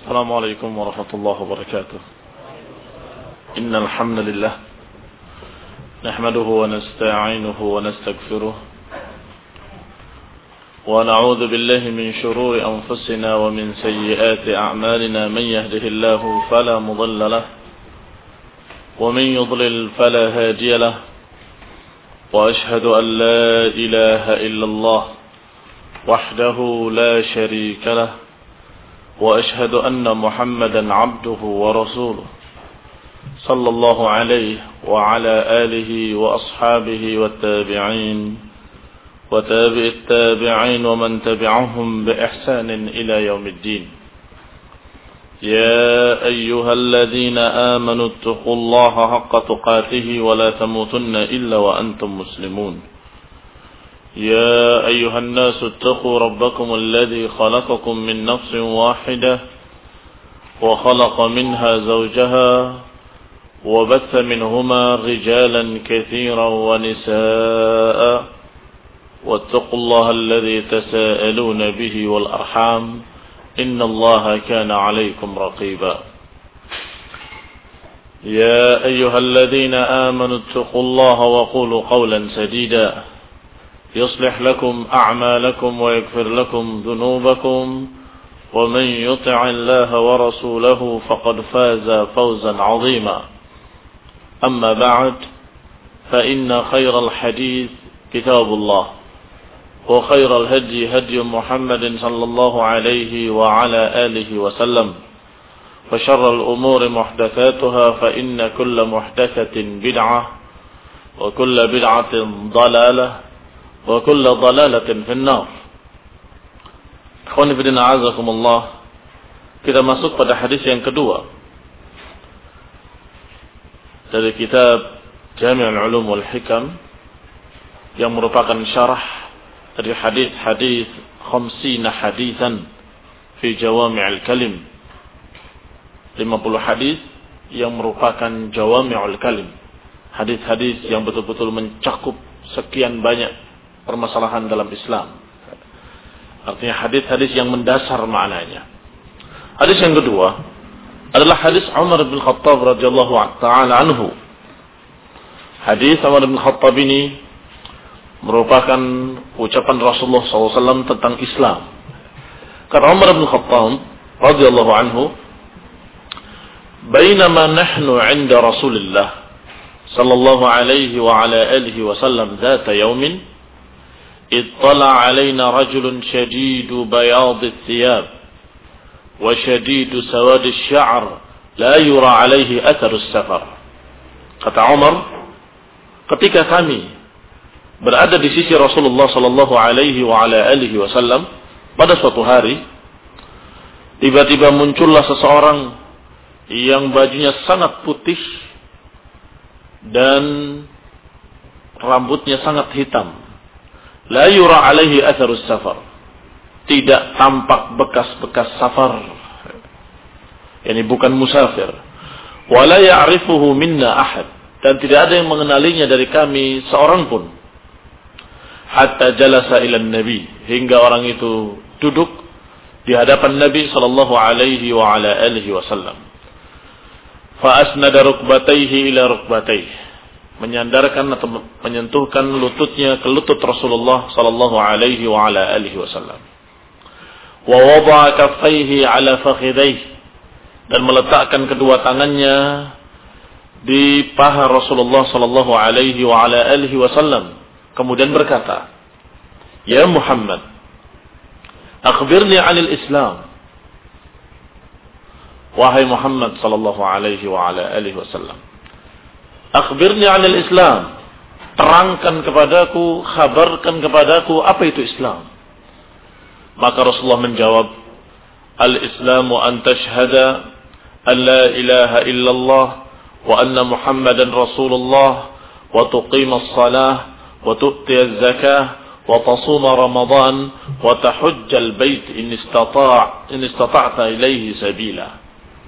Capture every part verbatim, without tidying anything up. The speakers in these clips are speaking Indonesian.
السلام عليكم ورحمة الله وبركاته. إن الحمد لله نحمده ونستعينه ونستغفره ونعوذ بالله من شرور أنفسنا ومن سيئات أعمالنا. من يهده الله فلا مضل له ومن يضلل فلا هادي له وأشهد أن لا إله إلا الله وحده لا شريك له وأشهد أن محمدا عبده ورسوله صلى الله عليه وعلى آله وأصحابه والتابعين وتابع التابعين ومن تبعهم بإحسان إلى يوم الدين. يا أيها الذين آمنوا اتقوا الله حق تقاته ولا تموتن إلا وأنتم مسلمون. يا أيها الناس اتقوا ربكم الذي خلقكم من نفس واحدة وخلق منها زوجها وبث منهما رجالا كثيرا ونساء واتقوا الله الذي تساءلون به والأرحام إن الله كان عليكم رقيبا. يا أيها الذين آمنوا اتقوا الله وقولوا قولا سديدا يصلح لكم أعمالكم ويغفر لكم ذنوبكم ومن يطع الله ورسوله فقد فاز فوزا عظيما. أما بعد فإن خير الحديث كتاب الله وخير الهدي هدي محمد صلى الله عليه وعلى آله وسلم وشر الأمور محدثاتها فإن كل محدثة بدعة وكل بدعة ضلالة wa kullu dhalalatin finnar. Ikhwani fillah a'azakumullah. Kita masuk pada hadis yang kedua dari kitab Jami' al-Ulum wal Hikam yang merupakan syarah dari hadis-hadis khamsina hadisan fi Jawami' al-Kalim. lima puluh hadis yang merupakan Jawami' al-Kalim. Hadis-hadis yang betul-betul mencakup sekian banyak permasalahan dalam Islam. Artinya hadis-hadis yang mendasar maknanya. Hadis yang kedua adalah hadis Umar bin Khattab radhiyallahu ta'ala anhu. Hadis Umar bin Khattab ini merupakan ucapan Rasulullah sallallahu alaihi wasallam tentang Islam. Kata Umar bin Khattab radhiyallahu anhu, "Bainama nahnu 'inda Rasulillah sallallahu alaihi wa ala alihi wasallam dzata yaumin اطلع علينا رجل شديد بياض الثياب وشديد سواد الشعر لا يرى عليه أثر السفر." Kata Umar, ketika kami berada di sisi Rasulullah sallallahu alaihi wa ala alihi wasallam pada suatu hari, tiba-tiba muncullah seseorang yang bajunya sangat putih dan rambutnya sangat hitam. La yura alaihi atharus safar. Tidak tampak bekas-bekas safar. Yani bukan musafir. Wa la ya'rifuhu minna ahad. Dan tidak ada yang mengenalinya dari kami seorang pun. Hatta jalasa ila nabi. Hingga orang itu duduk di hadapan Nabi sallallahu alaihi wa ala alihi wasallam. Fa asnada rukbatayhi ila rukbatayhi. Menyandarkan atau menyentuhkan lututnya ke lutut Rasulullah sallallahu alaihi wa ala alihi wasallam. Wa wada'a kaffaihi ala fakhidaihi, dan meletakkan kedua tangannya di paha Rasulullah sallallahu alaihi wa ala alihi wasallam. Kemudian berkata, "Ya Muhammad, akhbirni 'anil Islam." Wahai Muhammad sallallahu alaihi wa ala alihi wasallam, akhbirni 'anil Islam, terangkan kepadaku, khabarkan kepadaku apa itu Islam. Maka Rasulullah menjawab, "Al-Islamu an tashhada an la ilaha illallah wa anna Muhammadan Rasulullah wa tuqima as-salah wa tu'ti az-zakah wa tasuma Ramadan wa tahujja al-bait in istata' in istata'ta ilayhi sabila."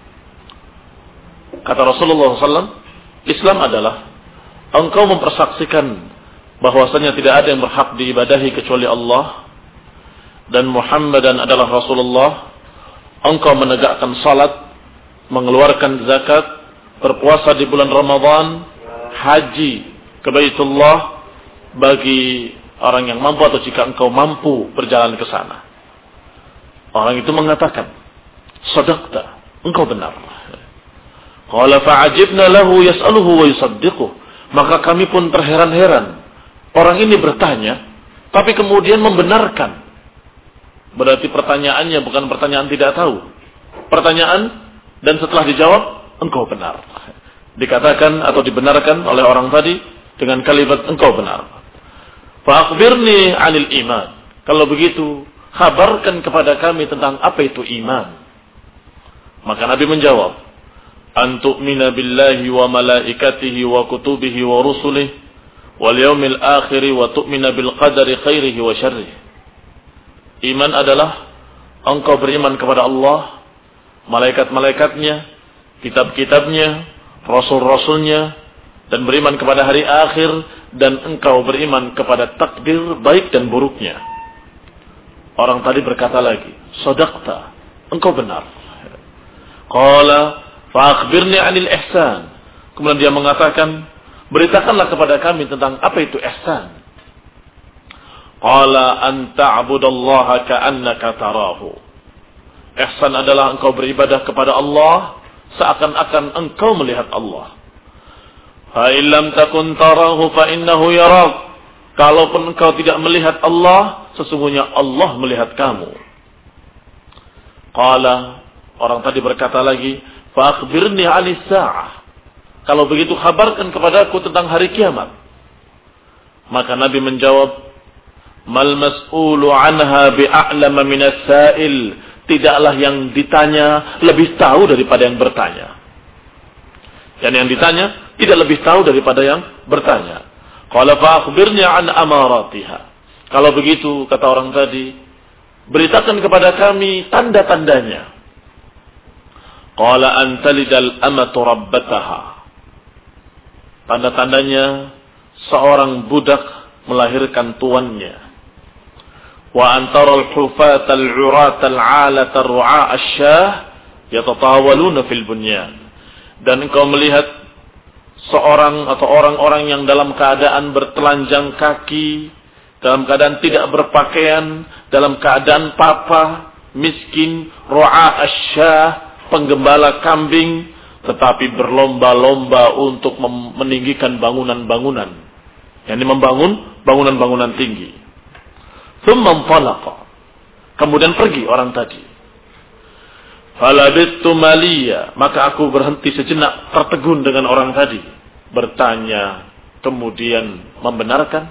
Kata Rasulullah sallallahu alaihi wasallam, Islam adalah engkau mempersaksikan bahwasanya tidak ada yang berhak diibadahi kecuali Allah dan Muhammadan adalah Rasulullah. engkau menegakkan salat, mengeluarkan zakat, berpuasa di bulan Ramadan, haji ke Baitullah bagi orang yang mampu atau jika engkau mampu berjalan ke sana. Orang itu mengatakan, sadaqta, engkau benar. Qala fa'ajibna lahu yas'aluhu wa yusaddiquh. Maka kami pun terheran-heran. Orang ini bertanya, tapi kemudian membenarkan. Berarti pertanyaannya bukan pertanyaan tidak tahu. Pertanyaan dan setelah dijawab, engkau benar. Dikatakan atau dibenarkan oleh orang tadi dengan kalimat engkau benar. Fa'akhbirni 'anil iman. Kalau begitu, kabarkan kepada kami tentang apa itu iman. Maka Nabi menjawab, an tu'mina billahi wa malaikatihi wa kutubihi wa rusulihi wal yaumil akhir wa tu'mina bil qadari khairihi wa syarrihi. Iman adalah engkau beriman kepada Allah, malaikat-malaikatnya, kitab-kitabnya, rasul-rasulnya, dan beriman kepada hari akhir, dan engkau beriman kepada takdir baik dan buruknya. Orang tadi berkata lagi, sadaqta, engkau benar. Qala fa'akhbirni 'anil ihsan. Kemudian dia mengatakan, beritakanlah kepada kami tentang apa itu ihsan. Qala an ta'budallaha ka'annaka tarahu. Ihsan adalah engkau beribadah kepada Allah seakan-akan engkau melihat Allah. Fa in lam takun tarahu fa innahu yarak. Kalaupun engkau tidak melihat Allah, sesungguhnya Allah melihat kamu. Qala, orang tadi berkata lagi, fa akhbirni 'anis sa'ah. Kalau begitu kabarkan kepadaku tentang hari kiamat. Maka Nabi menjawab, mal mas'ulu anha bi'a'lama minas sa'il. Tidaklah yang ditanya lebih tahu daripada yang bertanya. Dan yang ditanya tidak lebih tahu daripada yang bertanya. Qala fa akhbirni 'an amaratiha. Kalau begitu, kata orang tadi, beritakan kepada kami tanda-tandanya. Qala an talidal amatu rabbataha. Tanda-tandanya seorang budak melahirkan tuannya. Wa antaral hufat al-urat al-alat ar-ru'a asy-syah yatatawaluna fil bunyan. Dan engkau melihat seorang atau orang-orang yang dalam keadaan bertelanjang kaki, dalam keadaan tidak berpakaian, dalam keadaan papa, miskin, ru'a asy-syah, penggembala kambing, tetapi berlomba-lomba untuk meninggikan bangunan-bangunan. Yang membangun bangunan-bangunan tinggi. Tsumma talaqa. Kemudian pergi orang tadi. Falabittu maliya, maka aku berhenti sejenak tertegun dengan orang tadi. Bertanya, kemudian membenarkan.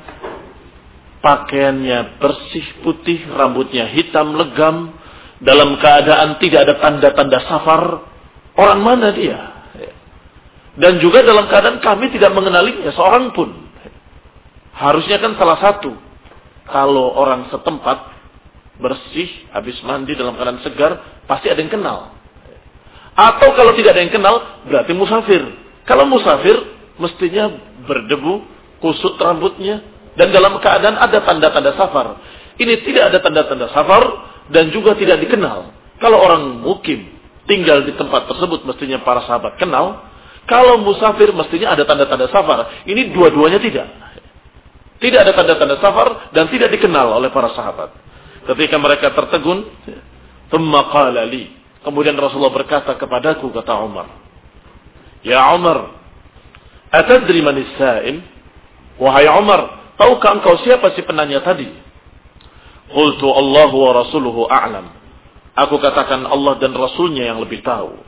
Pakaiannya bersih putih, rambutnya hitam legam, dalam keadaan tidak ada tanda-tanda safar. Orang mana dia? Dan juga dalam keadaan kami tidak mengenalinya seorang pun. Harusnya kan salah satu. Kalau orang setempat bersih, habis mandi dalam keadaan segar, pasti ada yang kenal. Atau kalau tidak ada yang kenal, berarti musafir. Kalau musafir, mestinya berdebu, kusut rambutnya, dan dalam keadaan ada tanda-tanda safar. Ini tidak ada tanda-tanda safar, dan juga tidak dikenal. Kalau orang mukim, tinggal di tempat tersebut, mestinya para sahabat kenal. Kalau musafir, mestinya ada tanda-tanda safar. Ini dua-duanya tidak. Tidak ada tanda-tanda safar dan tidak dikenal oleh para sahabat. Ketika mereka tertegun, thumma qala li. Kemudian Rasulullah berkata kepadaku, kata Umar, ya Umar, atadri manis sa'il? Wahai Umar, tahukah engkau siapa si penanya tadi? Qultu Allahu wa rasuluhu a'lam. Aku katakan Allah dan Rasulnya yang lebih tahu.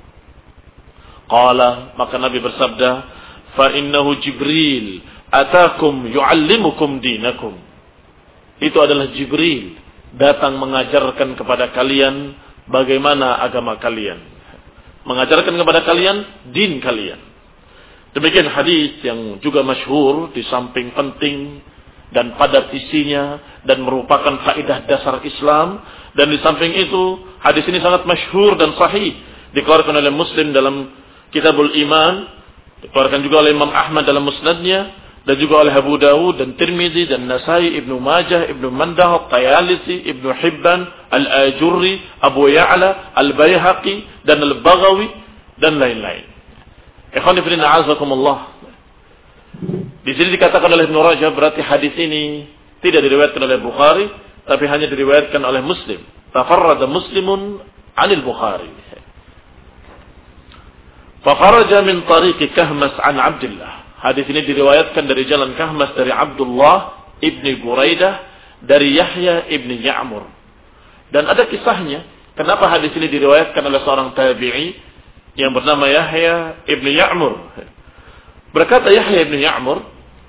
Qala, maka Nabi bersabda, fa innahu Jibril atakum yu'allimukum dinakum. Itu adalah Jibril datang mengajarkan kepada kalian bagaimana agama kalian, mengajarkan kepada kalian din kalian. Demikian hadis yang juga masyhur, di samping penting dan padat isinya dan merupakan kaidah dasar Islam, dan di samping itu hadis ini sangat masyhur dan sahih, dikeluarkan oleh Muslim dalam Kitabul Iman, dikeluarkan juga oleh Imam Ahmad dalam Musnadnya, dan juga oleh Abu Dawud dan Tirmidzi dan Nasai, Ibnu Majah, Ibnu Mandah, Tayalisi, Ibnu Hibban, Al-Ajurri, Abu Ya'la, Al-Baihaqi dan Al-Baghawi dan lain-lain. Ikhwani fillah, a'azakumullah. Di sini dikatakan oleh Ibnu Rajab berarti hadis ini tidak diriwayatkan oleh Bukhari, tapi hanya diriwayatkan oleh Muslim. Tafarrada Muslimun 'anil Bukhari. Fa kharaja min tariqi Kahmas 'an Abdullah. Hadis ini diriwayatkan dari jalan Kahmas dari Abdullah ibni Buraidah dari Yahya ibni Ya'mur. Dan ada kisahnya, kenapa hadis ini diriwayatkan oleh seorang tabi'i yang bernama Yahya ibni Ya'mur. Berkata Yahya ibni Ya'mur,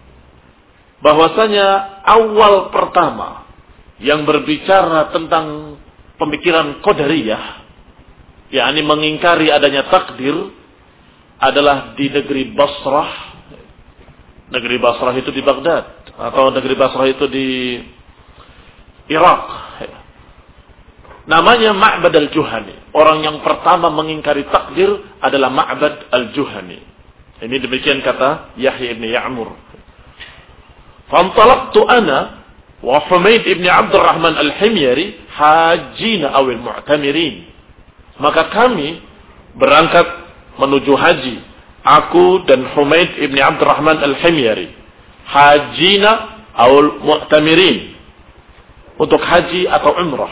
bahwasanya awal pertama yang berbicara tentang pemikiran Qadariyah, yakni mengingkari adanya takdir, adalah di negeri Basrah. Negeri Basrah itu di Baghdad, atau negeri Basrah itu di Irak. Namanya Ma'bad al-Juhani. Orang yang pertama mengingkari takdir adalah Ma'bad al-Juhani. Ini demikian kata Yahya ibn Ya'mur. Fantalaqtu ana wa Humaid ibn Abdurrahman al-Himyari hajjina awil mu'tamirin. Maka kami berangkat menuju haji. Aku dan Humaid ibn Abdurrahman al-Himyari hajina awal mu'tamirin, untuk haji atau umrah.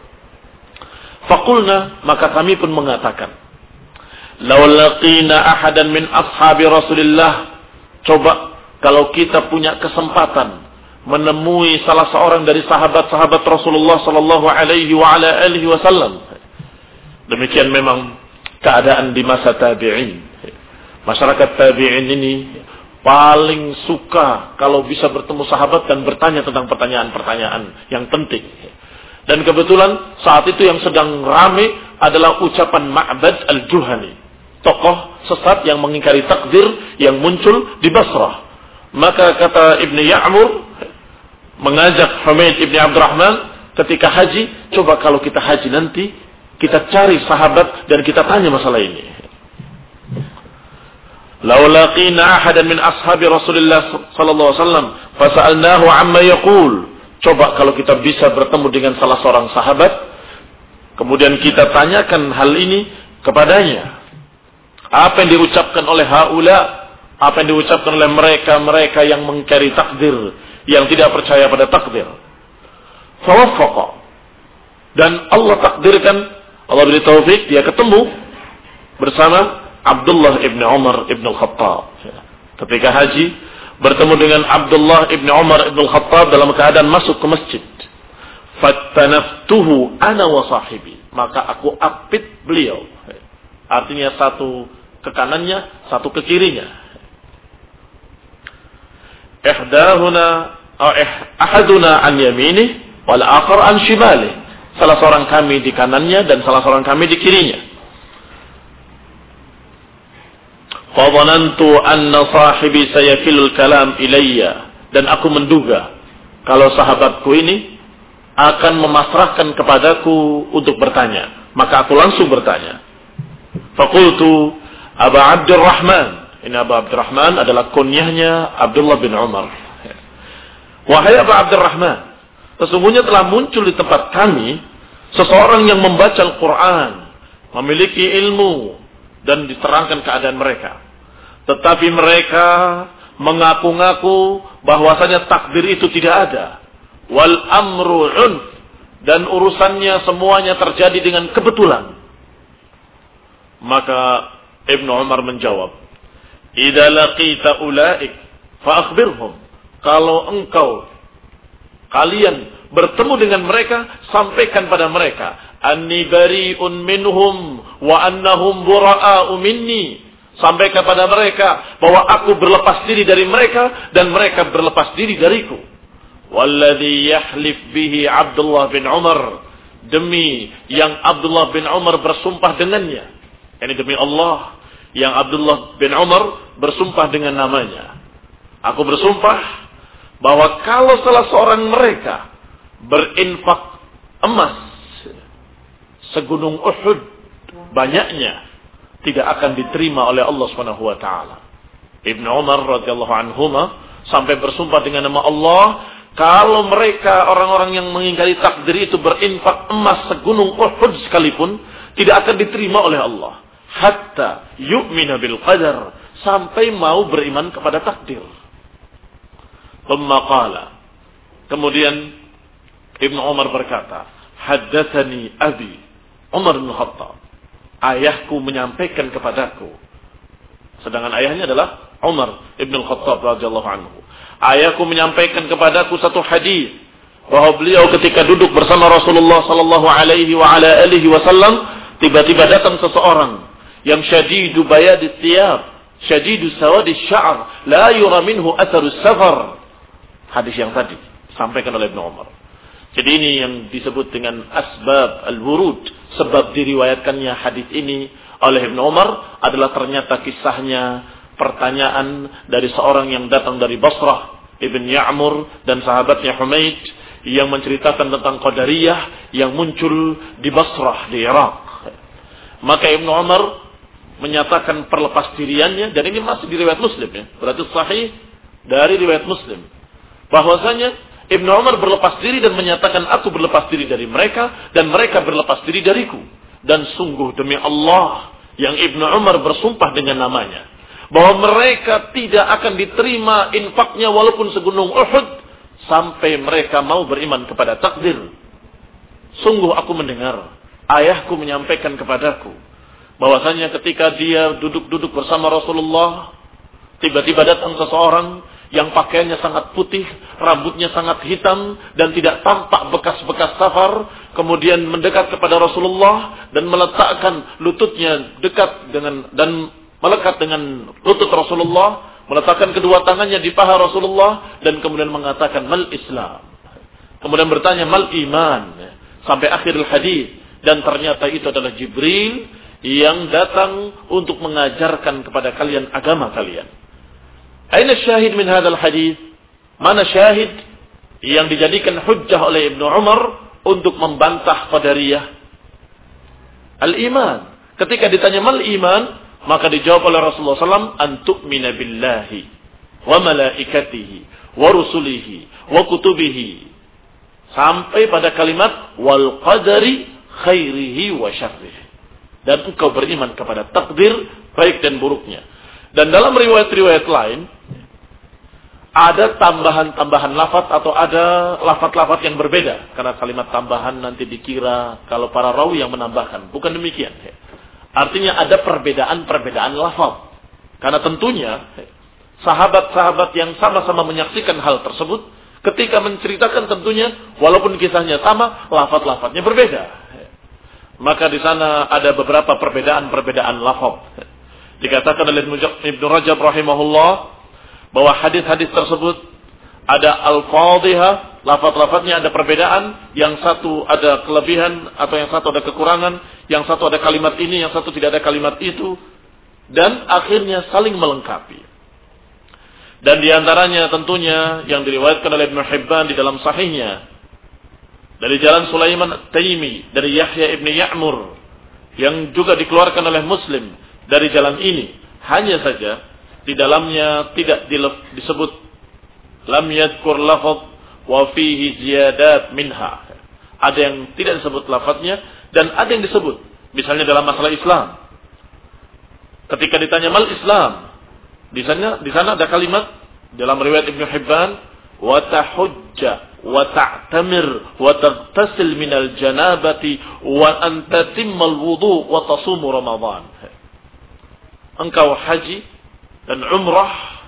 Faqulna, maka kami pun mengatakan, law laqina ahadan min ashabi Rasulillah, coba kalau kita punya kesempatan menemui salah seorang dari sahabat-sahabat Rasulullah sallallahu alaihi wa ala alihi wasallam. Demikian memang keadaan di masa tabi'in. Masyarakat tabi'in ini paling suka kalau bisa bertemu sahabat dan bertanya tentang pertanyaan-pertanyaan yang penting. Dan kebetulan saat itu yang sedang ramai adalah ucapan Ma'bad al-Juhani, tokoh sesat yang mengingkari takdir yang muncul di Basrah. Maka kata Ibn Ya'mur mengajak Humaid ibn Abdurrahman ketika haji, coba kalau kita haji nanti kita cari sahabat dan kita tanya masalah ini. Law laqina ahadan min ashabi Rasulillah sallallahu alaihi wasallam fasa'alnahu amma yaqul. Coba kalau kita bisa bertemu dengan salah seorang sahabat, kemudian kita tanyakan hal ini kepadanya. Apa yang diucapkan oleh haula, apa yang diucapkan oleh mereka-mereka yang mengingkari takdir, yang tidak percaya pada takdir. Fawaffaqa. Dan Allah takdirkan, Allah beri taufik, dia ketemu bersama Abdullah ibn Umar ibn al-Khattab. Ketika haji, bertemu dengan Abdullah ibn Umar ibn al-Khattab dalam keadaan masuk ke masjid. Fattanaftuhu ana wa sahibi. Maka aku apit beliau. Artinya satu ke kanannya, satu ke kirinya. Ihdahuna atau ahaduna an yaminih wal akhar an shimalih. Salah seorang kami di kanannya dan salah seorang kami di kirinya. Fadhanantu anna sahibi sayakilul kalam ilayya, dan aku menduga kalau sahabatku ini akan memasrahkan kepadaku untuk bertanya, maka aku langsung bertanya. Faqultu Aba Abdurrahman, ini Aba Abdurrahman adalah kunyahnya Abdullah bin Umar. Wahai Aba Abdurrahman, sesungguhnya telah muncul di tempat kami seseorang yang membaca Al-Quran, memiliki ilmu dan diterangkan keadaan mereka. Tetapi mereka mengaku-ngaku bahwasanya takdir itu tidak ada. Wal amru unf, dan urusannya semuanya terjadi dengan kebetulan. Maka Ibnu Umar menjawab, "Idza laqita ulaik fa akhbirhum." Kalau engkau kalian bertemu dengan mereka, sampaikan pada mereka, "Anni bari'un minhum wa annahum bura'a'u minni." Sampaikan kepada mereka bahwa aku berlepas diri dari mereka dan mereka berlepas diri dariku. Walladhi yahlif bihi Abdullah bin Umar, demi yang Abdullah bin Umar bersumpah dengannya. Ini demi Allah yang Abdullah bin Umar bersumpah dengan namanya. Aku bersumpah bahwa kalau salah seorang mereka berinfak emas segunung Uhud banyaknya, tidak akan diterima oleh Allah Subhanahu wa taala. Ibnu Umar radhiyallahu anhuma sampai bersumpah dengan nama Allah, kalau mereka orang-orang yang mengingkari takdir itu berinfak emas segunung Uhud sekalipun, tidak akan diterima oleh Allah. Hatta yu'mina bil qadar, sampai mau beriman kepada takdir. Thumma qala, kemudian Ibnu Umar berkata, haddatsani abi Umar bin Khattab, ayahku menyampaikan kepadaku. Sedangkan ayahnya adalah Umar ibn Khattab radhiyallahu anhu. Ayahku menyampaikan kepadaku satu hadis bahwa beliau ketika duduk bersama Rasulullah sallallahu alaihi wa ala alihi wasallam, tiba-tiba datang seseorang yang syadidu bayadit thiyab, syadidu sawadis sya'r, la yura minhu atharus safar. Hadis yang tadi sampaikan oleh Ibnu Umar. Jadi ini yang disebut dengan asbab al-wurud, sebab diriwayatkannya hadis ini oleh Ibnu Umar adalah ternyata kisahnya pertanyaan dari seorang yang datang dari Basrah, Ibn Ya'mur dan sahabatnya Humaid, yang menceritakan tentang Qadariyah yang muncul di Basrah di Irak. Maka Ibnu Umar menyatakan perlepas diriannya, dan ini masih di riwayat Muslim ya, berarti sahih dari riwayat Muslim, bahwasanya Ibnu Umar berlepas diri dan menyatakan, aku berlepas diri dari mereka dan mereka berlepas diri dariku. Dan sungguh demi Allah yang Ibnu Umar bersumpah dengan namanya, bahwa mereka tidak akan diterima infaknya walaupun segunung Uhud sampai mereka mau beriman kepada takdir. Sungguh aku mendengar ayahku menyampaikan kepadaku bahwasanya ketika dia duduk-duduk bersama Rasulullah, tiba-tiba datang seseorang yang pakaiannya sangat putih, rambutnya sangat hitam dan tidak tampak bekas-bekas safar, kemudian mendekat kepada Rasulullah dan meletakkan lututnya dekat dengan dan melekat dengan lutut Rasulullah, meletakkan kedua tangannya di paha Rasulullah dan kemudian mengatakan mal Islam. Kemudian bertanya mal iman sampai akhir hadis, dan ternyata itu adalah Jibril yang datang untuk mengajarkan kepada kalian agama kalian. Aina syahid min hadzal hadis? Mana syahid yang dijadikan hujjah oleh Ibnu Umar untuk membantah Qadariyah? Al-iman. Ketika ditanya mal iman, maka dijawab oleh Rasulullah sallallahu alaihi wasallam, an tu'mina billahi wa malaikatihi wa rusulihi wa kutubihi, sampai pada kalimat wal qadari khairihi wa syarrihi, dan engkau beriman kepada takdir baik dan buruknya. Dan dalam riwayat-riwayat lain ada tambahan-tambahan lafaz atau ada lafaz-lafaz yang berbeda, karena kalimat tambahan nanti dikira kalau para rawi yang menambahkan. Bukan demikian. Artinya ada perbedaan-perbedaan lafaz. Karena tentunya sahabat-sahabat yang sama-sama menyaksikan hal tersebut, ketika menceritakan tentunya walaupun kisahnya sama, lafaz-lafaznya berbeda. Maka di sana ada beberapa perbedaan-perbedaan lafaz. Dikatakan oleh Ibnu Rajab rahimahullah bahwa hadis-hadis tersebut ada al-fadhihah, lafaz-lafaznya ada perbedaan, yang satu ada kelebihan atau yang satu ada kekurangan, yang satu ada kalimat ini, yang satu tidak ada kalimat itu, dan akhirnya saling melengkapi. Dan diantaranya tentunya yang diriwayatkan oleh Ibnu Hibban di dalam sahihnya dari jalan Sulaiman At-Taimi dari Yahya ibn Ya'mur, yang juga dikeluarkan oleh Muslim dari jalan ini, hanya saja di dalamnya tidak disebut lam yadhkur lafaz wa fihi ziyadat minha. Ada yang tidak disebut lafaznya dan ada yang disebut. Misalnya dalam masalah Islam, ketika ditanya mal Islam, di sana di sana ada kalimat dalam riwayat Ibnu Hibban, wa tahujja wa ta'tamir wa taghtasil minal janabati wa an tatimmal wudu wa tasumu Ramadan. Engkau haji dan umrah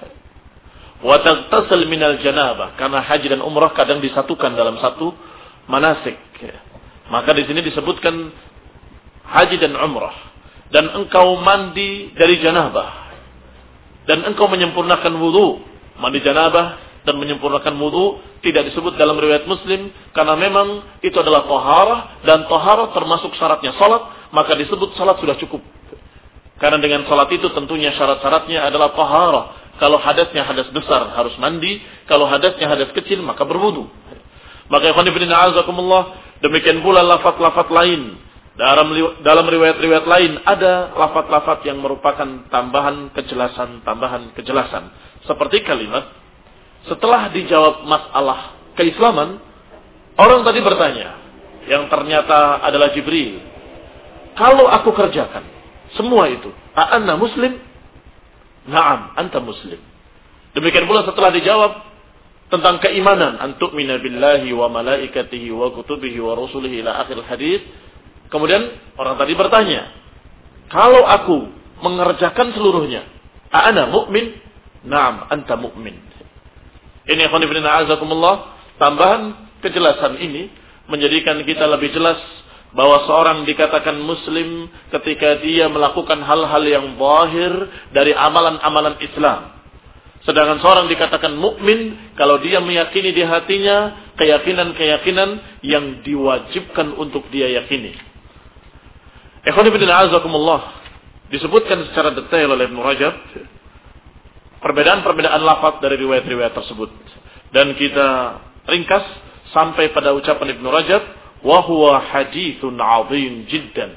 wa taghtasil minal janabah, karena haji dan umrah kadang disatukan dalam satu manasik. Maka di sini disebutkan haji dan umrah, dan engkau mandi dari janabah, dan engkau menyempurnakan wudu. Mandi janabah dan menyempurnakan wudu tidak disebut dalam riwayat Muslim, karena memang itu adalah taharah, dan taharah termasuk syaratnya salat, maka disebut salat sudah cukup. Karena dengan salat itu tentunya syarat-syaratnya adalah taharah. Kalau hadasnya hadas besar harus mandi, kalau hadasnya hadas kecil maka berwudu. Maka ikhwan fillah azakumullah, demikian pula lafaz-lafaz lain. Dalam dalam riwayat-riwayat lain ada lafaz-lafaz yang merupakan tambahan kejelasan, tambahan kejelasan. Seperti kalimat setelah dijawab masalah keislaman, orang tadi bertanya, yang ternyata adalah Jibril, kalau aku kerjakan semua itu, a'anna muslim? Na'am, anta muslim. Demikian pula setelah dijawab tentang keimanan, antu'mina billahi wa malaikatihi wa kutubihi wa rusulihi ila akhir hadis. Kemudian orang tadi bertanya, kalau aku mengerjakan seluruhnya, a'ana mu'min? Na'am, anta mu'min. Ini ikhwan fillah a'azakumullah, tambahan kejelasan ini menjadikan kita lebih jelas bahwa seorang dikatakan muslim ketika dia melakukan hal-hal yang zahir dari amalan-amalan Islam. Sedangkan seorang dikatakan mukmin kalau dia meyakini di hatinya keyakinan-keyakinan yang diwajibkan untuk dia yakini. Ikhwan fillah a'azakumullah, disebutkan secara detail oleh Ibnu Rajab perbedaan-perbedaan lafaz dari riwayat-riwayat tersebut, dan kita ringkas sampai pada ucapan Ibnu Rajab, wa huwa haditsun 'azim jiddan.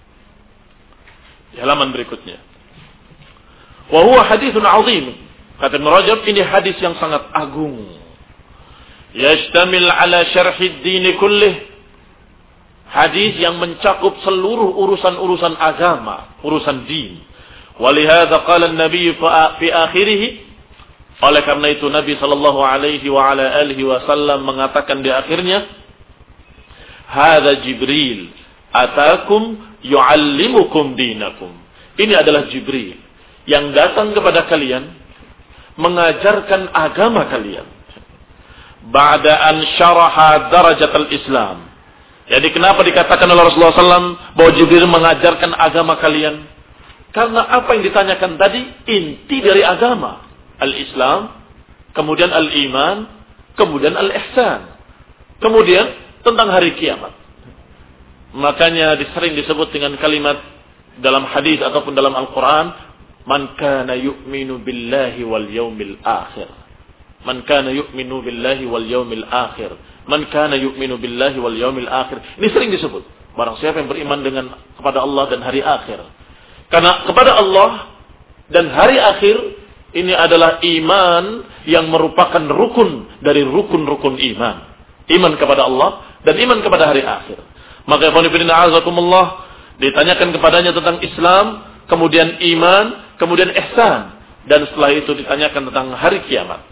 Di halaman berikutnya, wa huwa haditsun 'azim, kata Ibnu Rajab, ini hadis yang sangat agung, yashtamil ala syarhi ad-din kullih, hadis yang mencakup seluruh urusan-urusan agama, urusan din. Walihada qala an-nabi fi akhirih, oleh karena itu Nabi sallallahu alaihi wa ala alihi wasallam mengatakan di akhirnya, hadza Jibril atakum yuallimukum dinakum. Ini adalah Jibril yang datang kepada kalian mengajarkan agama kalian. Ba'da an syaraha darajatul Islam. Jadi kenapa dikatakan oleh Rasulullah sallallahu alaihi wasallam bahwa Jibril mengajarkan agama kalian? Karena apa yang ditanyakan tadi inti dari agama, al-Islam, kemudian al-iman, kemudian al-ihsan, kemudian tentang hari kiamat. Makanya sering disebut dengan kalimat dalam hadis ataupun dalam Al-Quran, man kana yu'minu billahi wal yawmil akhir, man kana yu'minu billahi wal yawmil akhir, man kana yu'minu billahi wal yawmil akhir. Ini sering disebut, barang siapa yang beriman dengan kepada Allah dan hari akhir. Karena kepada Allah dan hari akhir ini adalah iman yang merupakan rukun dari rukun-rukun iman. Iman kepada Allah dan iman kepada hari akhir. Maka ikhwan fillah a'azakumullah, ditanyakan kepadanya tentang Islam, kemudian iman, kemudian ihsan, dan setelah itu ditanyakan tentang hari kiamat.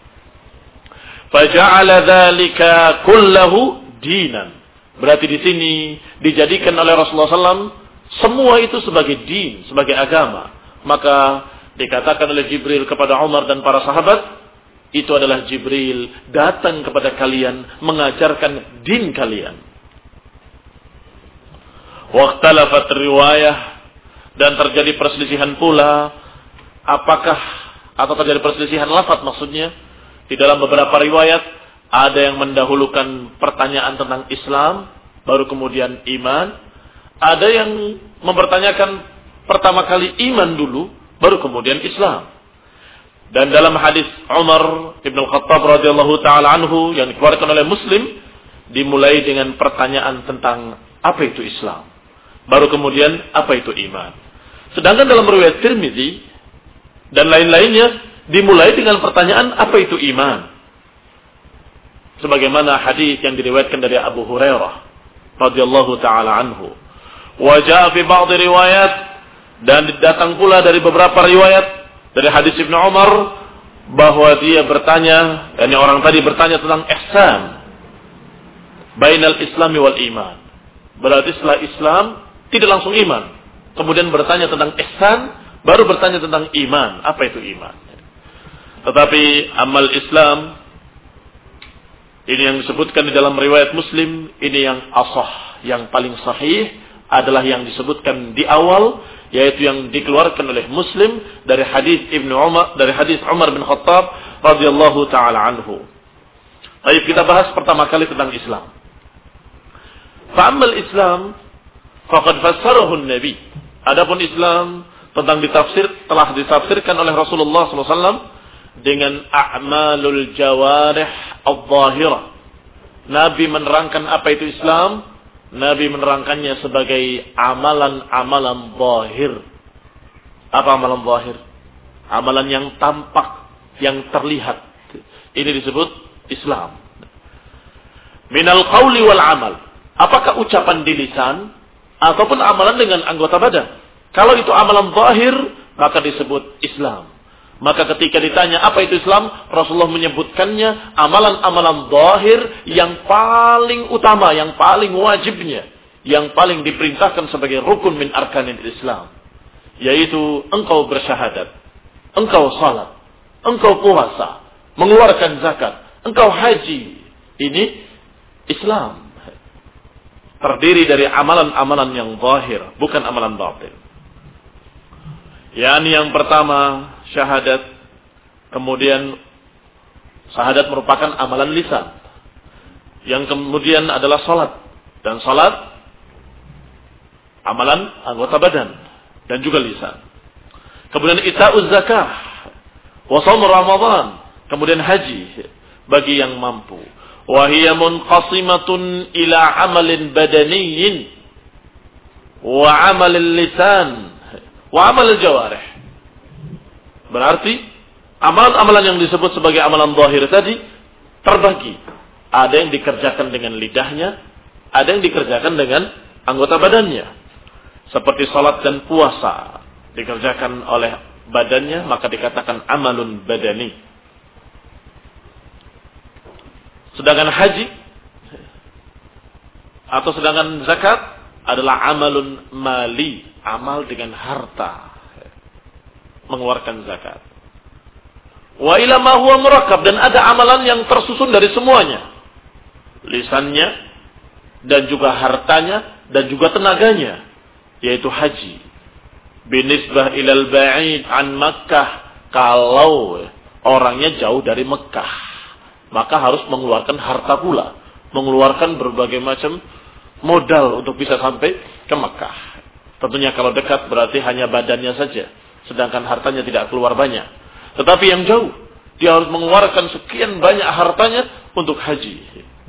Faja'ala dzalika kullahu dinan. Berarti di sini dijadikan oleh Rasulullah sallallahu alaihi wasallam semua itu sebagai din, sebagai agama. Maka dikatakan oleh Jibril kepada Umar dan para sahabat, itu adalah Jibril datang kepada kalian mengajarkan din kalian. Waqtalafat riwayah, dan terjadi perselisihan pula, apakah atau terjadi perselisihan lafaz maksudnya, di dalam beberapa riwayat ada yang mendahulukan pertanyaan tentang Islam baru kemudian iman. Ada yang mempertanyakan pertama kali iman dulu, baru kemudian Islam. Dan dalam hadis Umar Ibn Khattab radhiyallahu ta'ala anhu yang dikeluarkan oleh Muslim, dimulai dengan pertanyaan tentang apa itu Islam, baru kemudian apa itu iman. Sedangkan dalam riwayat Tirmidzi dan lain-lainnya dimulai dengan pertanyaan apa itu iman. Sebagaimana hadis yang diriwayatkan dari Abu Hurairah radhiyallahu ta'ala anhu. Wajah fi ba'd riwayat, dan datang pula dari beberapa riwayat dari hadis Ibnu Umar bahwa dia bertanya, yakni orang tadi bertanya tentang ihsan bainal islami wal iman. Berarti setelah Islam tidak langsung iman, kemudian bertanya tentang ihsan, baru bertanya tentang iman. Apa itu iman? Tetapi amal Islam ini yang disebutkan di dalam riwayat Muslim, ini yang ashah, yang paling sahih adalah yang disebutkan di awal, yaitu yang dikeluarkan oleh Muslim dari hadis Ibnu Umar, dari hadis Umar bin Khattab radhiyallahu taala anhu. Baik, kita bahas pertama kali tentang Islam. Fa'amal Islam faqad fassarahu an-nabi. Adapun Islam tentang ditafsir telah ditafsirkan oleh Rasulullah sallallahu alaihi wasallam dengan a'malul jawarih adh-dhahirah. Nabi menerangkan apa itu Islam. Nabi menerangkannya sebagai amalan-amalan zahir. Apa amalan zahir? Amalan yang tampak, yang terlihat. Ini disebut Islam. Minal qawli wal amal. Apakah ucapan di lisan ataupun amalan dengan anggota badan? Kalau itu amalan zahir, maka disebut Islam. Maka ketika ditanya apa itu Islam, Rasulullah menyebutkannya amalan-amalan zahir yang paling utama, yang paling wajibnya, yang paling diperintahkan sebagai rukun min arkanil Islam, yaitu engkau bersyahadat, engkau salat, engkau puasa, mengeluarkan zakat, engkau haji. Ini Islam. Terdiri dari amalan-amalan yang zahir, bukan amalan batin. Yani yang pertama syahadat, kemudian syahadat merupakan amalan lisan. Yang kemudian adalah salat, dan salat amalan anggota badan dan juga lisan. Kemudian ita'uz zakah, wa shaum Ramadan, kemudian haji bagi yang mampu. Wa hiya munqasimatun ila amalin badaniyyin wa amalil lisan wa amal jawarih. Berarti amalan-amalan yang disebut sebagai amalan zahir tadi terbagi. Ada yang dikerjakan dengan lidahnya, ada yang dikerjakan dengan anggota badannya. Seperti salat dan puasa dikerjakan oleh badannya, maka dikatakan amalun badani. Sedangkan haji atau sedangkan zakat adalah amalun mali, amal dengan harta, mengeluarkan zakat. Wa ila ma huwa murakkab, dan ada amalan yang tersusun dari semuanya, lisannya dan juga hartanya dan juga tenaganya, yaitu haji. Binisbah ilal ba'id an Makkah, kalau orangnya jauh dari Mekah, maka harus mengeluarkan harta pula, mengeluarkan berbagai macam modal untuk bisa sampai ke Mekah. Tentunya kalau dekat berarti hanya badannya saja, sedangkan hartanya tidak keluar banyak. Tetapi yang jauh, dia harus mengeluarkan sekian banyak hartanya untuk haji.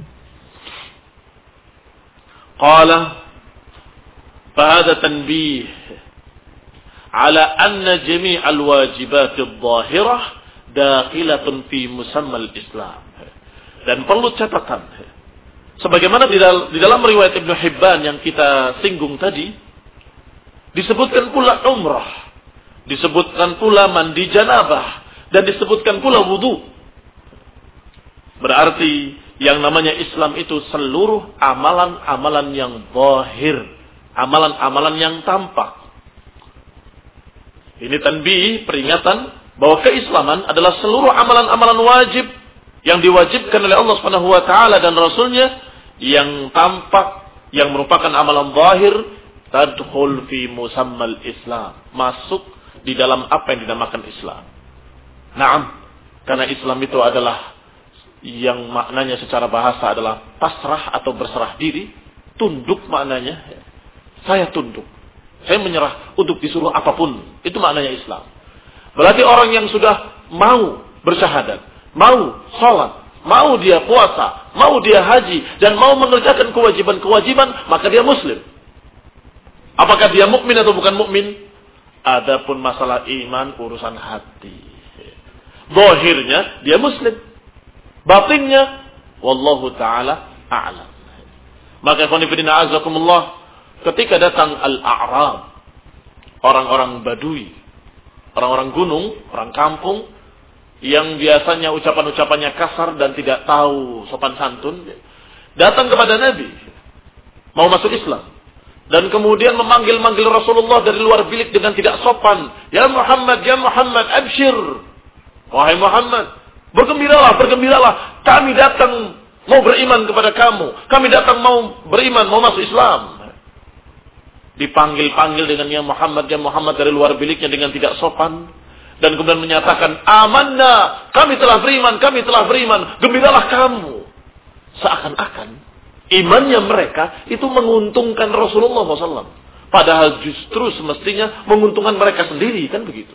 Qala fahada tanbih ala anna jami' al-wajibat adh-dhahirah dakhilatun fi musamma al-Islam. Dan perlu catatan, sebagaimana di dalam riwayat Ibnu Hibban yang kita singgung tadi, disebutkan pula umrah, disebutkan pula mandi janabah, dan disebutkan pula wudu. Berarti yang namanya Islam itu seluruh amalan-amalan yang zahir, amalan-amalan yang tampak. Ini tanbih, peringatan bahwa keislaman adalah seluruh amalan-amalan wajib yang diwajibkan oleh Allah Subhanahu wa taala dan Rasulnya, yang tampak, yang merupakan amalan zahir, tadkhul fi musammal Islam, masuk di dalam apa yang dinamakan Islam. Naam, karena Islam itu adalah yang maknanya secara bahasa adalah pasrah atau berserah diri, tunduk maknanya. Saya tunduk, saya menyerah untuk disuruh apapun, itu maknanya Islam. Berarti orang yang sudah mau bersyahadat, mau sholat, mau dia puasa, mau dia haji, dan mau mengerjakan kewajiban-kewajiban, maka dia muslim. Apakah dia mukmin atau bukan mukmin? Adapun masalah iman urusan hati. Zahirnya dia muslim, batinnya wallahu taala a'lam. Maka ikhwan fillah azakumullah, ketika datang al-a'rab, orang-orang badui, orang-orang gunung, orang kampung, yang biasanya ucapan-ucapannya kasar dan tidak tahu sopan santun, datang kepada Nabi, mau masuk Islam, dan kemudian memanggil-manggil Rasulullah dari luar bilik dengan tidak sopan. Ya Muhammad, ya Muhammad, abshir. Wahai Muhammad, bergembiralah, bergembiralah. Kami datang mau beriman kepada kamu. Kami datang mau beriman, mau masuk Islam. Dipanggil-panggil dengan ya Muhammad, ya Muhammad dari luar biliknya dengan tidak sopan. Dan kemudian menyatakan, amanna, kami telah beriman, kami telah beriman. Gembiralah kamu. Seakan-akan imannya mereka itu menguntungkan Rasulullah shallallahu alaihi wasallam. Padahal justru semestinya menguntungkan mereka sendiri, kan begitu.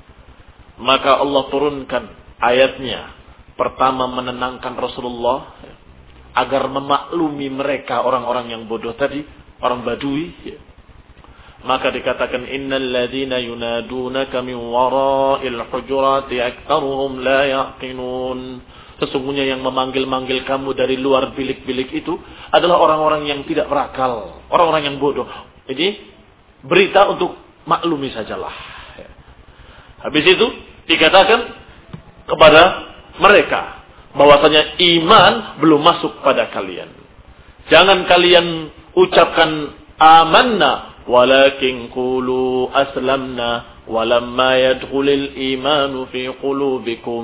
Maka Allah turunkan ayatnya. Pertama menenangkan Rasulullah agar memaklumi mereka orang-orang yang bodoh tadi, orang Badui. Maka dikatakan innal ladzina yunadunaka min wara'il hujurati aktsaruhum la yaqinun. Sesungguhnya yang memanggil-manggil kamu dari luar bilik-bilik itu adalah orang-orang yang tidak berakal, orang-orang yang bodoh. Ini berita untuk maklumi sajalah. Habis itu dikatakan kepada mereka bahwasanya iman belum masuk pada kalian. Jangan kalian ucapkan amanna, walakin qulu aslamna walamma yadkhulul imanu fi qulubikum.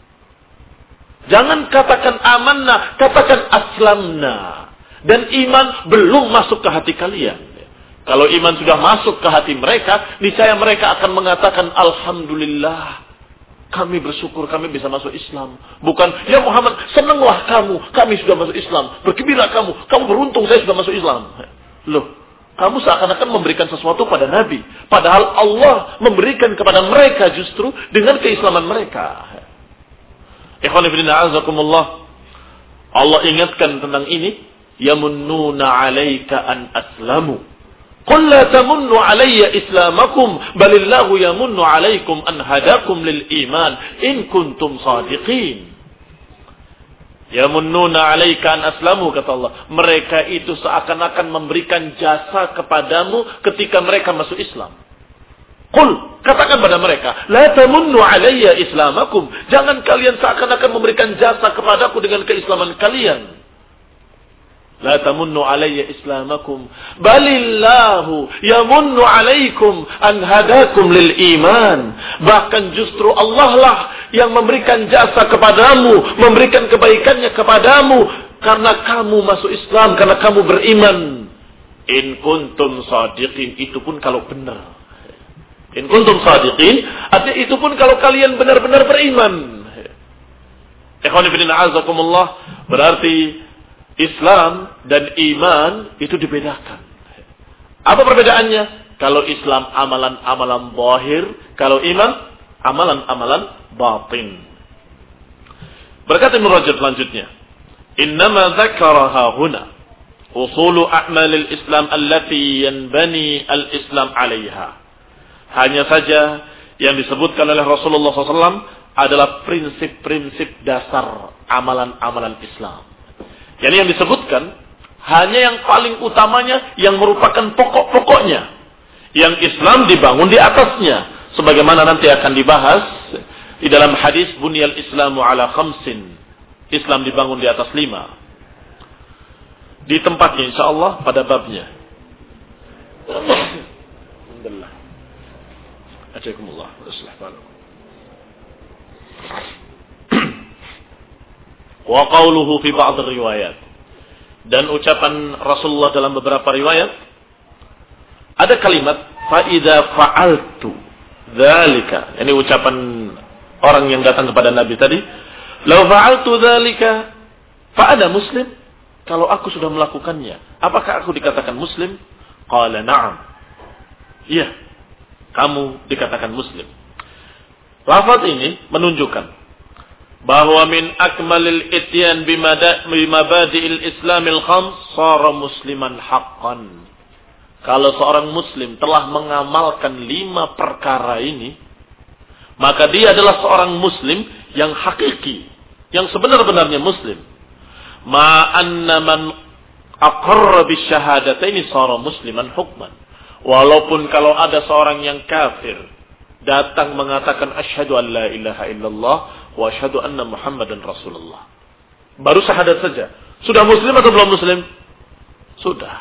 Jangan katakan amanna, katakan aslamna. Dan iman belum masuk ke hati kalian. Kalau iman sudah masuk ke hati mereka, niscaya mereka akan mengatakan alhamdulillah, kami bersyukur kami bisa masuk Islam. Bukan, ya Muhammad, senanglah kamu, kami sudah masuk Islam. Bergembira kamu, kamu beruntung saya sudah masuk Islam. Loh, kamu seakan-akan memberikan sesuatu pada Nabi. Padahal Allah memberikan kepada mereka justru dengan keislaman mereka. Ikhwan fillah a'azakumullah. Allah ingatkan tentang ini. Yamunnuna 'alaika an aslamu. Qul la tamunnu 'alayya islamakum, balillahu yamunnu 'alaykum an hadakum lil iman in kuntum shadiqin. Yamunnuna 'alaika an aslamu, kata Allah. Mereka itu seakan-akan memberikan jasa kepadamu ketika mereka masuk Islam. Qul, katakan pada mereka, la tamunnu 'alayya islamakum. Jangan kalian seakan-akan memberikan jasa kepadaku dengan keislaman kalian. La tamunnu 'alayya islamakum, balillahu yamunnu 'alaykum an hadakum lil iman. Bahkan justru Allah lah yang memberikan jasa kepadamu, memberikan kebaikannya kepadamu karena kamu masuk Islam, karena kamu beriman. In kuntum shadiqin, itu pun kalau benar. In kuntum shadiqin, artinya itu pun kalau kalian benar-benar beriman. Ikhwan fillah a'azakumullah, berarti Islam dan iman itu dibedakan. Apa perbedaannya? Kalau Islam amalan-amalan zahir, kalau iman amalan-amalan batin. Berkata Ibnu Rajab selanjutnya, "Innama dzakaraha huna usulu a'malil Islam allati yanbani al-Islam 'alaiha." Hanya saja yang disebutkan oleh Rasulullah shallallahu alaihi wasallam adalah prinsip-prinsip dasar amalan-amalan Islam. Jadi yang disebutkan hanya yang paling utamanya yang merupakan pokok-pokoknya. Yang Islam dibangun di atasnya. Sebagaimana nanti akan dibahas di dalam hadis bunyal Islamu ala khamsin. Islam dibangun di atas lima. Di tempatnya insyaallah pada babnya. Alhamdulillah. Ajakumullah. Wa qawluhu fi ba'd riwayat, dan ucapan Rasulullah dalam beberapa riwayat ada kalimat fa idza fa'altu dzalika, ini ucapan orang yang datang kepada Nabi tadi, law fa'altu dzalika fa ana muslim, kalau aku sudah melakukannya apakah aku dikatakan muslim? Qala na'am, iya, kamu dikatakan muslim. Lafaz ini menunjukkan bahwa min akmalil ityan bimabadi'il islamil khams sara musliman haqqan. Kalau seorang muslim telah mengamalkan lima perkara ini, maka dia adalah seorang muslim yang hakiki, yang sebenar-benarnya muslim. Ma anna man aqarra bisyahadataini sara musliman hukman. Walaupun kalau ada seorang yang kafir datang mengatakan asyhadu an la ilaha illallah wa asyhadu anna Muhammadan Rasulullah, baru syahadat saja, sudah muslim atau belum muslim? Sudah.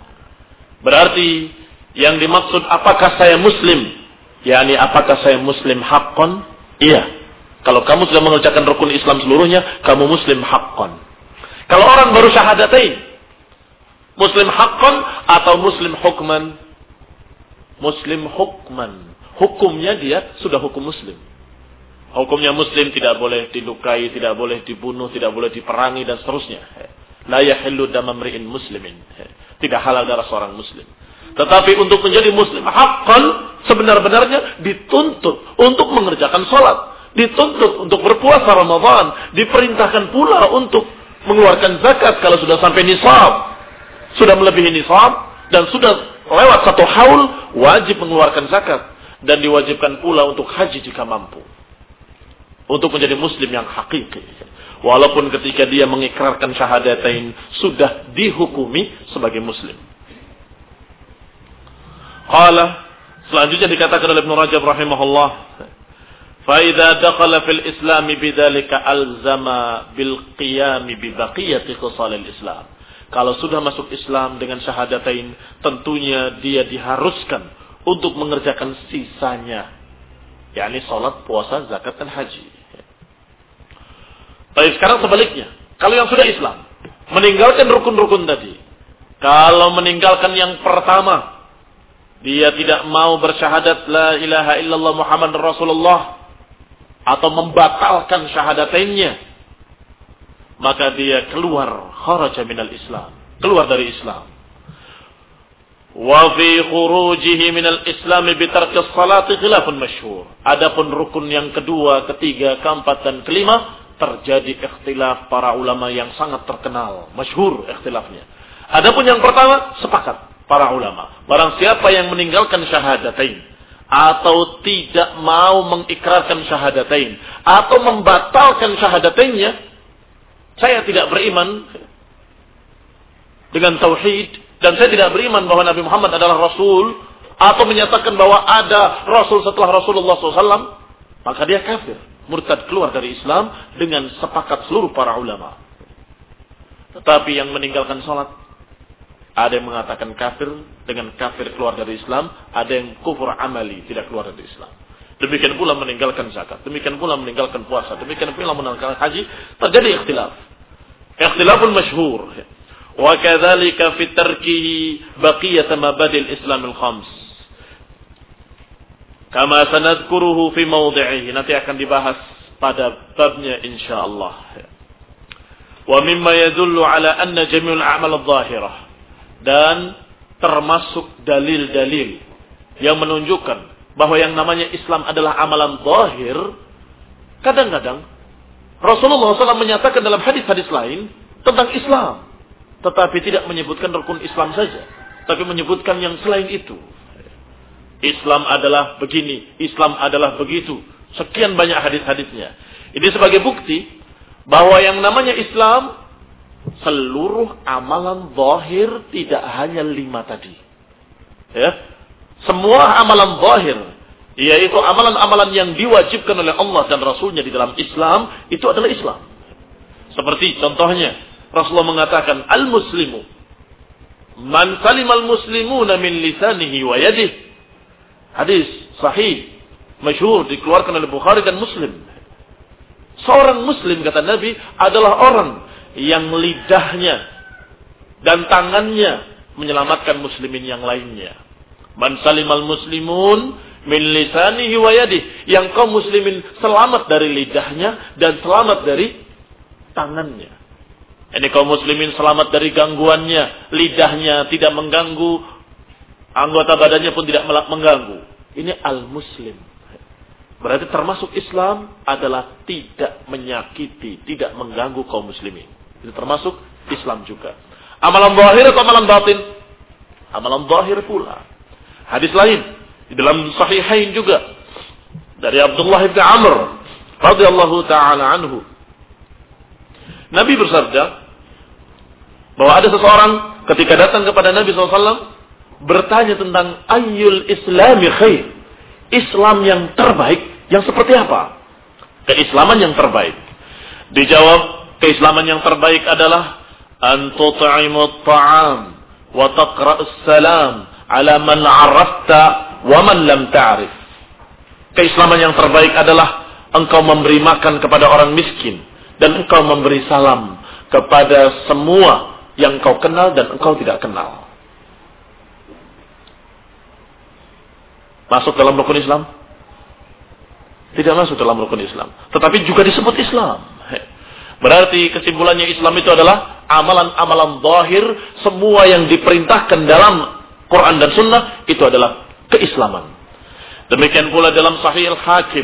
Berarti yang dimaksud apakah saya muslim? yakni apakah saya muslim haqqan? Iya. Kalau kamu sudah mengerjakan rukun Islam seluruhnya, kamu muslim haqqan. Kalau orang baru syahadatain, muslim haqqan atau muslim hukman? Muslim hukman. Hukumnya dia sudah hukum muslim. Hukumnya muslim tidak boleh dilukai, tidak boleh dibunuh, tidak boleh diperangi dan seterusnya. La yahillu damam ri'in muslimin. Tidak halal darah seorang muslim. Tetapi untuk menjadi muslim haqqan, sebenar-benarnya dituntut untuk mengerjakan salat, dituntut untuk berpuasa Ramadan, diperintahkan pula untuk mengeluarkan zakat kalau sudah sampai nisab, sudah melebihi nisab dan sudah lewat satu haul, wajib mengeluarkan zakat dan diwajibkan pula untuk haji jika mampu. untuk menjadi muslim yang hakiki. Walaupun ketika dia mengikrarkan syahadatain sudah dihukumi sebagai muslim. Qala, selanjutnya dikatakan oleh Ibnu Rajab rahimahullah, fa idza dakhala fil Islam bidzalika alzama bil qiyam bi baqiyati khisalil Islam. Kalau sudah masuk Islam dengan syahadatain, tentunya dia diharuskan untuk mengerjakan sisanya, yakni salat, puasa, zakat dan haji. Tapi sekarang sebaliknya, kalau yang sudah Islam meninggalkan rukun-rukun tadi, kalau meninggalkan yang pertama, dia tidak mau bersyahadat la ilaha illallah Muhammad Rasulullah atau membatalkan syahadatainnya, maka dia keluar kharaja minal Islam, keluar dari Islam. Wa fi khurujihi minal Islam bi tarki salati khilafun masyhur. Adapun rukun yang kedua, ketiga, keempat dan kelima terjadi ikhtilaf para ulama yang sangat terkenal, masyhur ikhtilafnya. Adapun yang pertama, sepakat para ulama, barang siapa yang meninggalkan syahadatain atau tidak mau mengikrarkan syahadatain atau membatalkan syahadatainnya, saya tidak beriman dengan tauhid dan saya tidak beriman bahwa Nabi Muhammad adalah Rasul atau menyatakan bahwa ada Rasul setelah Rasulullah shallallahu alaihi wasallam, maka dia kafir, murtad, keluar dari Islam dengan sepakat seluruh para ulama. Tetapi yang meninggalkan salat, ada yang mengatakan kafir dengan kafir keluar dari Islam, ada yang kufur amali, tidak keluar dari Islam. Demikian pula meninggalkan zakat, demikian pula meninggalkan puasa, demikian pula meninggalkan haji, terjadi ikhtilaf. Ikhtilafun masyhur. Wa kadzalika fi tarkihi baqiyat mabadil Islam al-khams. Kama sanadkuruhu fi mawdi'ihi, nanti akan dibahas pada babnya insyaallah. Wa mimma yadullu ala anna jami'ul a'mal adh-dhahirah, dan termasuk dalil-dalil yang menunjukkan bahwa yang namanya Islam adalah amalan zahir. Kadang-kadang Rasulullah shallallahu alaihi wasallam menyatakan dalam hadis-hadis lain tentang Islam, tetapi tidak menyebutkan rukun Islam saja, tapi menyebutkan yang selain itu. Islam adalah begini, Islam adalah begitu. Sekian banyak hadis-hadisnya. Ini sebagai bukti bahwa yang namanya Islam seluruh amalan zahir, tidak hanya lima tadi. Ya, semua amalan zahir, yaitu amalan-amalan yang diwajibkan oleh Allah dan Rasulnya di dalam Islam, itu adalah Islam. Seperti contohnya Rasulullah mengatakan, al-muslimu man salimal muslimuna min lisanihi wa yadihi. Hadis sahih, masyhur, dikeluarkan oleh Bukhari dan Muslim. Seorang muslim, kata Nabi, adalah orang yang lidahnya dan tangannya menyelamatkan muslimin yang lainnya. Man salimal muslimun min lisanihi wa yadihi. Yang kaum muslimin selamat dari lidahnya dan selamat dari tangannya. Ini kaum muslimin selamat dari gangguannya, lidahnya tidak mengganggu, anggota badannya pun tidak mengganggu. Ini al-muslim. Berarti termasuk Islam adalah tidak menyakiti, tidak mengganggu kaum muslimin. Itu termasuk Islam juga. Amalan zahir atau amalan batin? Amalan zahir pula. Hadis lain di dalam sahihain juga dari Abdullah bin Amr radhiyallahu taala anhu. Nabi bersabda bahwa ada seseorang ketika datang kepada Nabi shallallahu alaihi wasallam bertanya tentang ayyul islami khair. Islam yang terbaik yang seperti apa? Keislaman yang terbaik. Dijawab, keislaman yang terbaik adalah an tut'imut ta'am wa taqra'us salam ala man 'arafta wa man lam ta'rif. Keislaman yang terbaik adalah engkau memberi makan kepada orang miskin dan engkau memberi salam kepada semua yang engkau kenal dan engkau tidak kenal. Masuk dalam rukun Islam? Tidak masuk dalam rukun Islam. Tetapi juga disebut Islam. Berarti kesimpulannya Islam itu adalah amalan-amalan zahir, semua yang diperintahkan dalam Quran dan Sunnah itu adalah keislaman. Demikian pula dalam Sahih Al-Hakim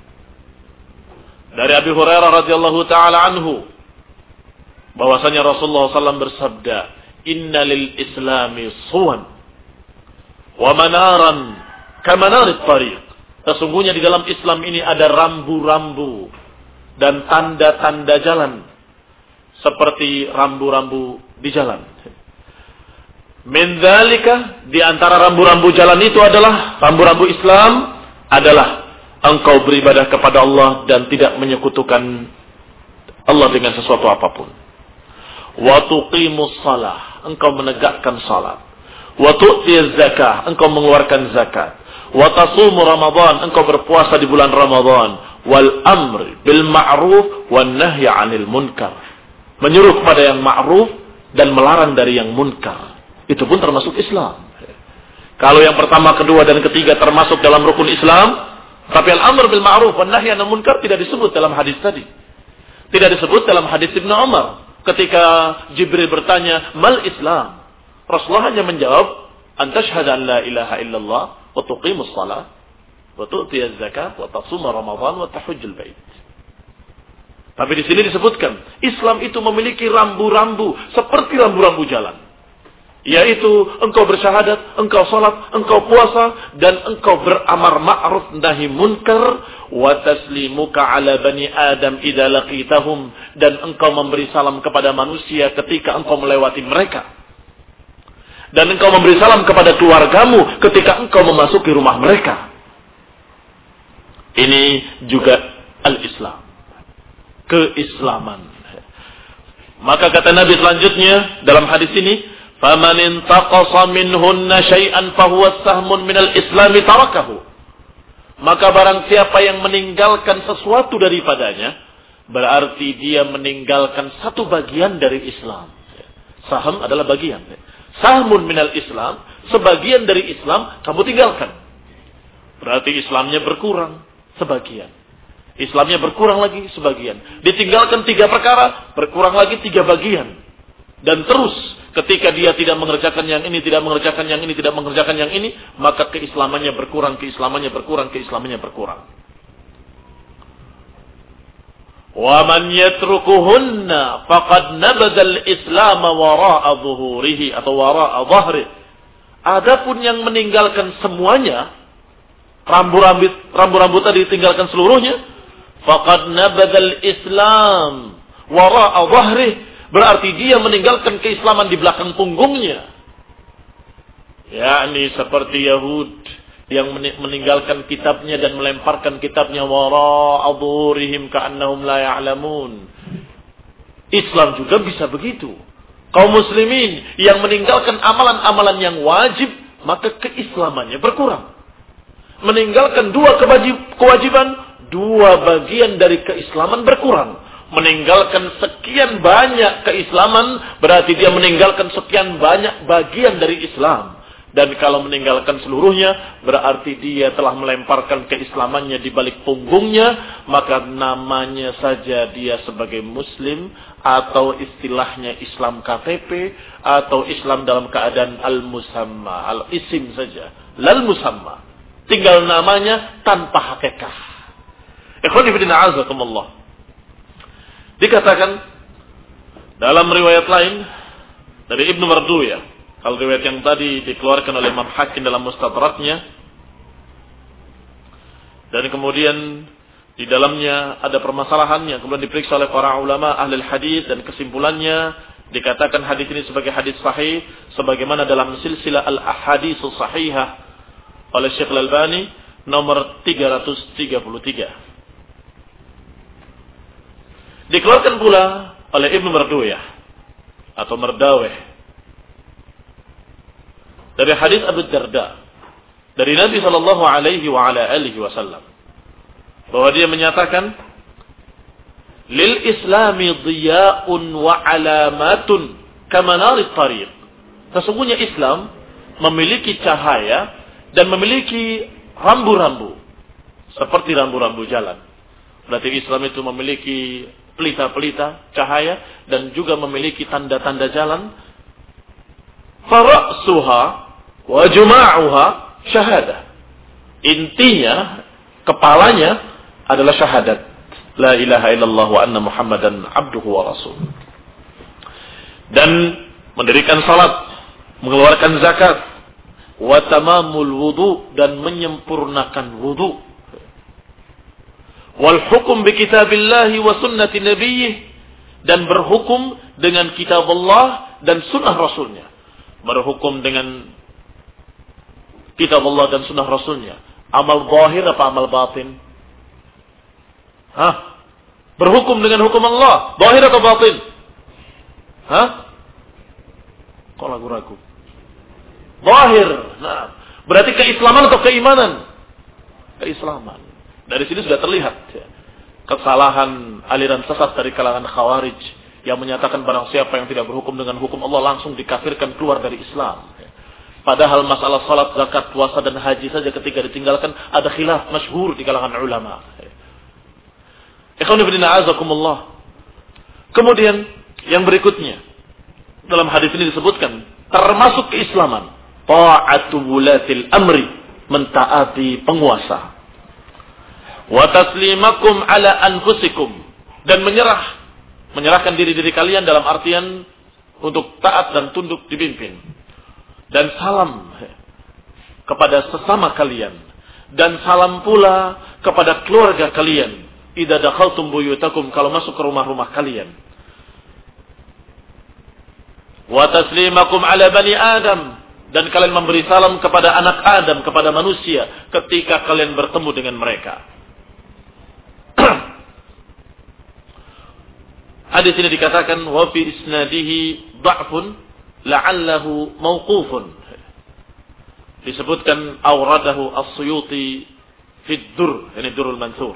dari Abi Hurairah radhiyallahu taala anhu bahwasanya Rasulullah shallallahu alaihi wasallam bersabda, "Inna lil Islami suwan wa manaran kamanarit tariq." Sesungguhnya di dalam Islam ini ada rambu-rambu dan tanda-tanda jalan seperti rambu-rambu di jalan. Min dzalika, di antara rambu-rambu jalan itu adalah rambu-rambu Islam adalah engkau beribadah kepada Allah dan tidak menyekutukan Allah dengan sesuatu apapun. Wa tuqimus shalah, engkau menegakkan salat. Wa tu'tiyaz zakah, engkau mengeluarkan zakat. Wa tasumu Ramadan, engkau berpuasa di bulan Ramadan. Wal amr bil ma'ruf wan nahy 'anil munkar, menyuruh kepada yang ma'ruf dan melarang dari yang munkar. Itu pun termasuk Islam. Kalau yang pertama, kedua dan ketiga termasuk dalam rukun Islam, tapi al-amr bil ma'ruf wan nahy 'anil munkar tidak disebut dalam hadis tadi. Tidak disebut dalam hadis Ibnu Umar ketika Jibril bertanya, "Mal Islam?" Rasulullah hanya menjawab, "An tashhadu an la ilaha illallah wa tuqimus shalah wa tu'tiyaz zakat wa tasuma Ramadan wa tahujjul bait." Tapi di sini disebutkan, Islam itu memiliki rambu-rambu seperti rambu-rambu jalan. Yaitu engkau bersyahadat, engkau salat, engkau puasa, dan engkau beramar ma'ruf nahi munkar, wa taslimuka ala bani Adam idza laqitahum, dan engkau memberi salam kepada manusia ketika engkau melewati mereka. Dan engkau memberi salam kepada keluargamu ketika engkau memasuki rumah mereka. Ini juga al-Islam, keislaman. Maka kata Nabi selanjutnya dalam hadis ini, "Faman intaqasa minhunna syai'an fahuwa sahmun minal islami tarakahu." Maka barang siapa yang meninggalkan sesuatu daripadanya, berarti dia meninggalkan satu bagian dari Islam. Saham adalah bagian. Sahmun minal Islam, sebagian dari Islam kamu tinggalkan. Berarti Islamnya berkurang sebagian. Islamnya berkurang lagi sebagian. Ditinggalkan tiga perkara, berkurang lagi tiga bagian. Dan terus ketika dia tidak mengerjakan yang ini, tidak mengerjakan yang ini, tidak mengerjakan yang ini, maka keislamannya berkurang, keislamannya berkurang, keislamannya berkurang. Wa man yatrukuhunna faqad nabadha al-islam wara'a dhuhurihi atau wara'a dhahri. Adapun yang meninggalkan semuanya, rambu-rambu rambu-rambu tadi ditinggalkan seluruhnya, faqad nabadha al-islam wara'a dhahri, berarti dia meninggalkan keislaman di belakang punggungnya. Yakni seperti Yahud yang meninggalkan kitabnya dan melemparkan kitabnya wara'a dhuhurihim ka'annahum la ya'lamun. Islam juga bisa begitu. Kaum muslimin yang meninggalkan amalan-amalan yang wajib, maka keislamannya berkurang. Meninggalkan dua kewajiban, dua bagian dari keislaman berkurang. Meninggalkan sekian banyak keislaman, berarti dia meninggalkan sekian banyak bagian dari Islam. Dan kalau meninggalkan seluruhnya, berarti dia telah melemparkan keislamannya di balik punggungnya, maka namanya saja dia sebagai muslim, atau istilahnya Islam K T P, atau Islam dalam keadaan al-musamma, al-isim saja, lal-musamma. Tinggal namanya tanpa hakikat. Ikhwani fillah azakumullah. Dikatakan dalam riwayat lain dari Ibnu Marduyah, kalau riwayat yang tadi dikeluarkan oleh Imam Hakim dalam Mustadraknya, dan kemudian di dalamnya ada permasalahan yang kemudian diperiksa oleh para ulama ahli hadis, dan kesimpulannya dikatakan hadis ini sebagai hadis sahih sebagaimana dalam silsilah al-ahaditsus sahihah oleh Syekh Al-Albani nomor tiga ratus tiga puluh tiga. Dikeluarkan pula oleh Ibnu Marduyah atau Mardawih dari hadis Abu Darda dari Nabi sallallahu alaihi wa ala alihi wasallam bahwa dia menyatakan, lil islami dhiya'un wa alamatun kamanarit tariq. Sesungguhnya Islam memiliki cahaya dan memiliki rambu-rambu seperti rambu-rambu jalan. Berarti Islam itu memiliki pelita-pelita cahaya dan juga memiliki tanda-tanda jalan. Fara'suha wa juma'uha syahadah. Intinya, kepalanya adalah syahadat. La ilaha illallah wa anna Muhammadan abduhu wa rasul. Dan mendirikan salat, mengeluarkan zakat, wa tamamul wudu, dan menyempurnakan wudu. Wal hukum bi kitabillahi wa sunnati nabiyyih, dan berhukum dengan kitab Allah dan sunnah Rasulnya. Berhukum dengan kitab Allah dan sunnah Rasulnya. Amal zahir apa amal batin? Hah? Berhukum dengan hukum Allah, zahir atau batin? Hah? Kok ragu-ragu? Zahir. Nah, berarti keislaman atau keimanan? Keislaman. Dari sini sudah terlihat ya, kesalahan aliran sesat dari kalangan Khawarij yang menyatakan barang siapa yang tidak berhukum dengan hukum Allah langsung dikafirkan, keluar dari Islam. Padahal masalah salat, zakat, puasa dan haji saja ketika ditinggalkan ada khilaf masyhur di kalangan ulama. Ikhwan fillah azakumullah. Kemudian yang berikutnya dalam hadis ini disebutkan termasuk keislaman ta'atu wulatil amri, mentaati penguasa. Wa taslimakum ala anfusikum, dan menyerah, menyerahkan diri-diri kalian dalam artian untuk taat dan tunduk dipimpin. Dan salam kepada sesama kalian, dan salam pula kepada keluarga kalian idza dakhaltum buyutakum, kalau masuk ke rumah-rumah kalian. Wa taslimakum ala bani Adam, dan kalian memberi salam kepada anak Adam, kepada manusia ketika kalian bertemu dengan mereka. Hadis ini dikatakan wa fi isnadihi dha'fun la'allahu mauqufun. Disebutkan awradahu as-Suyuti fi ad-Dur, yani Durrul Mansur.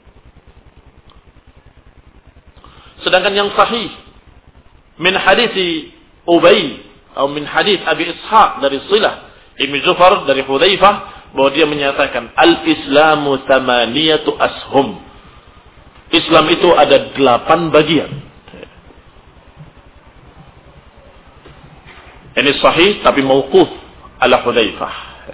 Sedangkan yang sahih min hadis Ubay atau min hadis Abi Ishaq dari Silah Ibn Zufar dari Hudzaifah, bahwa dia menyatakan al-Islamu thamaniyatu ashum. Islam itu ada delapan bagian. Ini sahih tapi mauquf ala Hudzaifah.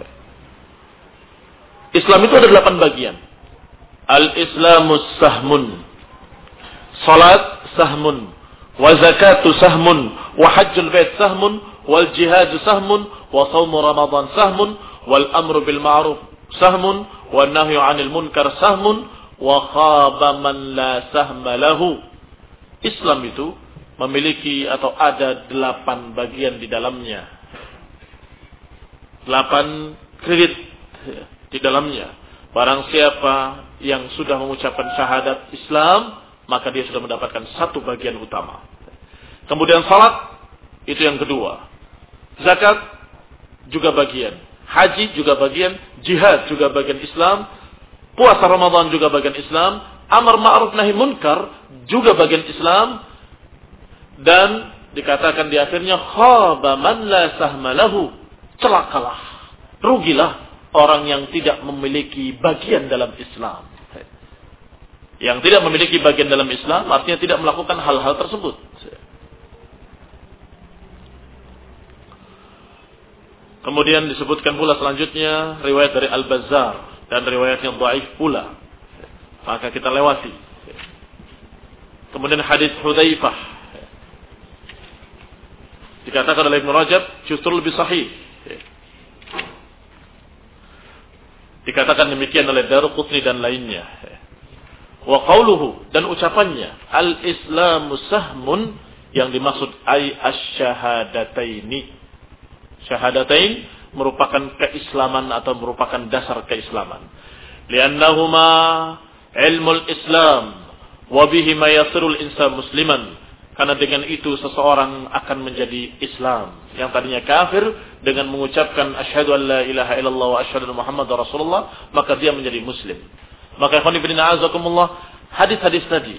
Islam itu ada delapan bagian. Al-Islamu sahmun, salat sahmun, wa zakatu sahmun, wa hajjul bait sahmun, wal jihadu sahmun, wa shaumu ramadan sahmun, wal amru bil ma'ruf sahmun, wa nahyu 'anil munkar sahmun, wa khaba man la sahma lahu. Islam itu memiliki atau ada delapan bagian di dalamnya. Delapan kredit di dalamnya. Barang siapa yang sudah mengucapkan syahadat Islam, maka dia sudah mendapatkan satu bagian utama. Kemudian salat, itu yang kedua. Zakat juga bagian. Haji juga bagian. Jihad juga bagian Islam. Puasa Ramadan juga bagian Islam. Amar ma'ruf nahi munkar juga bagian Islam. Dan dikatakan di akhirnya khaba man la sahma lahu, celakalah, rugilah orang yang tidak memiliki bagian dalam Islam. Yang tidak memiliki bagian dalam Islam artinya tidak melakukan hal-hal tersebut. Kemudian disebutkan pula selanjutnya riwayat dari Al-Bazzar, dan riwayatnya dhaif pula, maka kita lewati. Kemudian hadis Hudzaifah dikatakan oleh Ibn Rajab justru lebih sahih. Dikatakan demikian oleh Daruqutni dan lainnya. Wa qauluhu, dan ucapannya al-Islamu sahmun, yang dimaksud ay asy-syahadataini. Syahadatain merupakan keislaman atau merupakan dasar keislaman. Liannahuma ilmul Islam wa bihi ma yasirul insan musliman. Karena dengan itu seseorang akan menjadi Islam. Yang tadinya kafir, dengan mengucapkan asyhadu an la ilaha illallah wa asyhadu anna muhammadar rasulullah, maka dia menjadi muslim. Maka ikhwan fillah azakumullah, hadis-hadis tadi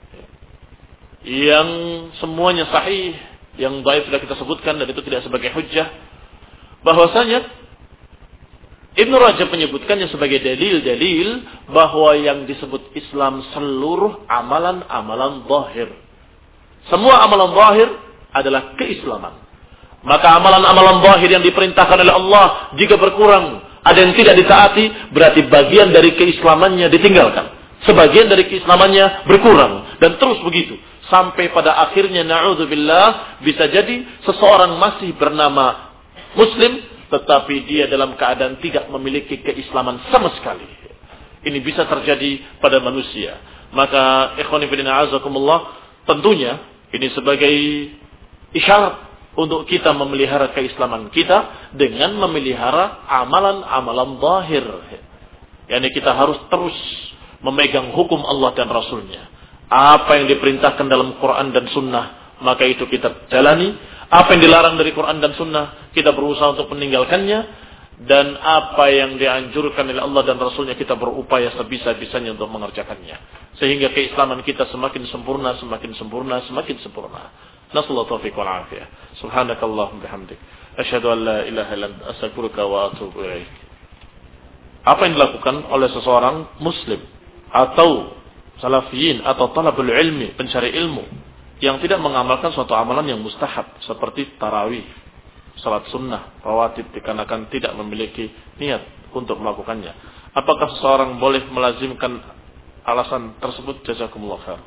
yang semuanya sahih, yang dhaif sudah kita sebutkan dan itu tidak sebagai hujjah, bahwasanya Ibnu Rajab menyebutkannya sebagai dalil-dalil bahwa yang disebut Islam seluruh amalan-amalan zahir. Semua amalan zahir adalah keislaman. Maka amalan-amalan zahir yang diperintahkan oleh Allah jika berkurang, ada yang tidak ditaati, berarti bagian dari keislamannya ditinggalkan. Sebagian dari keislamannya berkurang. Dan terus begitu. Sampai pada akhirnya na'udzubillah, bisa jadi seseorang masih bernama Muslim, tetapi dia dalam keadaan tidak memiliki keislaman sama sekali. ini bisa terjadi pada manusia. Maka ikhwani fillah azakumullah, tentunya ini sebagai isyarat untuk kita memelihara keislaman kita dengan memelihara amalan-amalan zahir. Yani kita harus terus memegang hukum Allah dan Rasulnya. Apa yang diperintahkan dalam Quran dan Sunnah, maka itu kita jalani. Apa yang dilarang dari Quran dan Sunnah, kita berusaha untuk meninggalkannya. Dan apa yang dianjurkan oleh Allah dan Rasulnya, kita berupaya sebisa-bisanya untuk mengerjakannya. Sehingga keislaman kita semakin sempurna, semakin sempurna, semakin sempurna. Nasallahu taufiq wal afiyah. Subhanakallahumma bihamdik. Asyhadu an la ilaha illa anta astaghfiruka wa atubu ilaik. Apa yang dilakukan oleh seseorang muslim atau salafiyin atau talabul ilmi, pencari ilmu yang tidak mengamalkan suatu amalan yang mustahab seperti tarawih, salat sunnah, rawatib, dikarenakan tidak memiliki niat untuk melakukannya. Apakah seseorang boleh melazimkan alasan tersebut? Jazakumullah khair.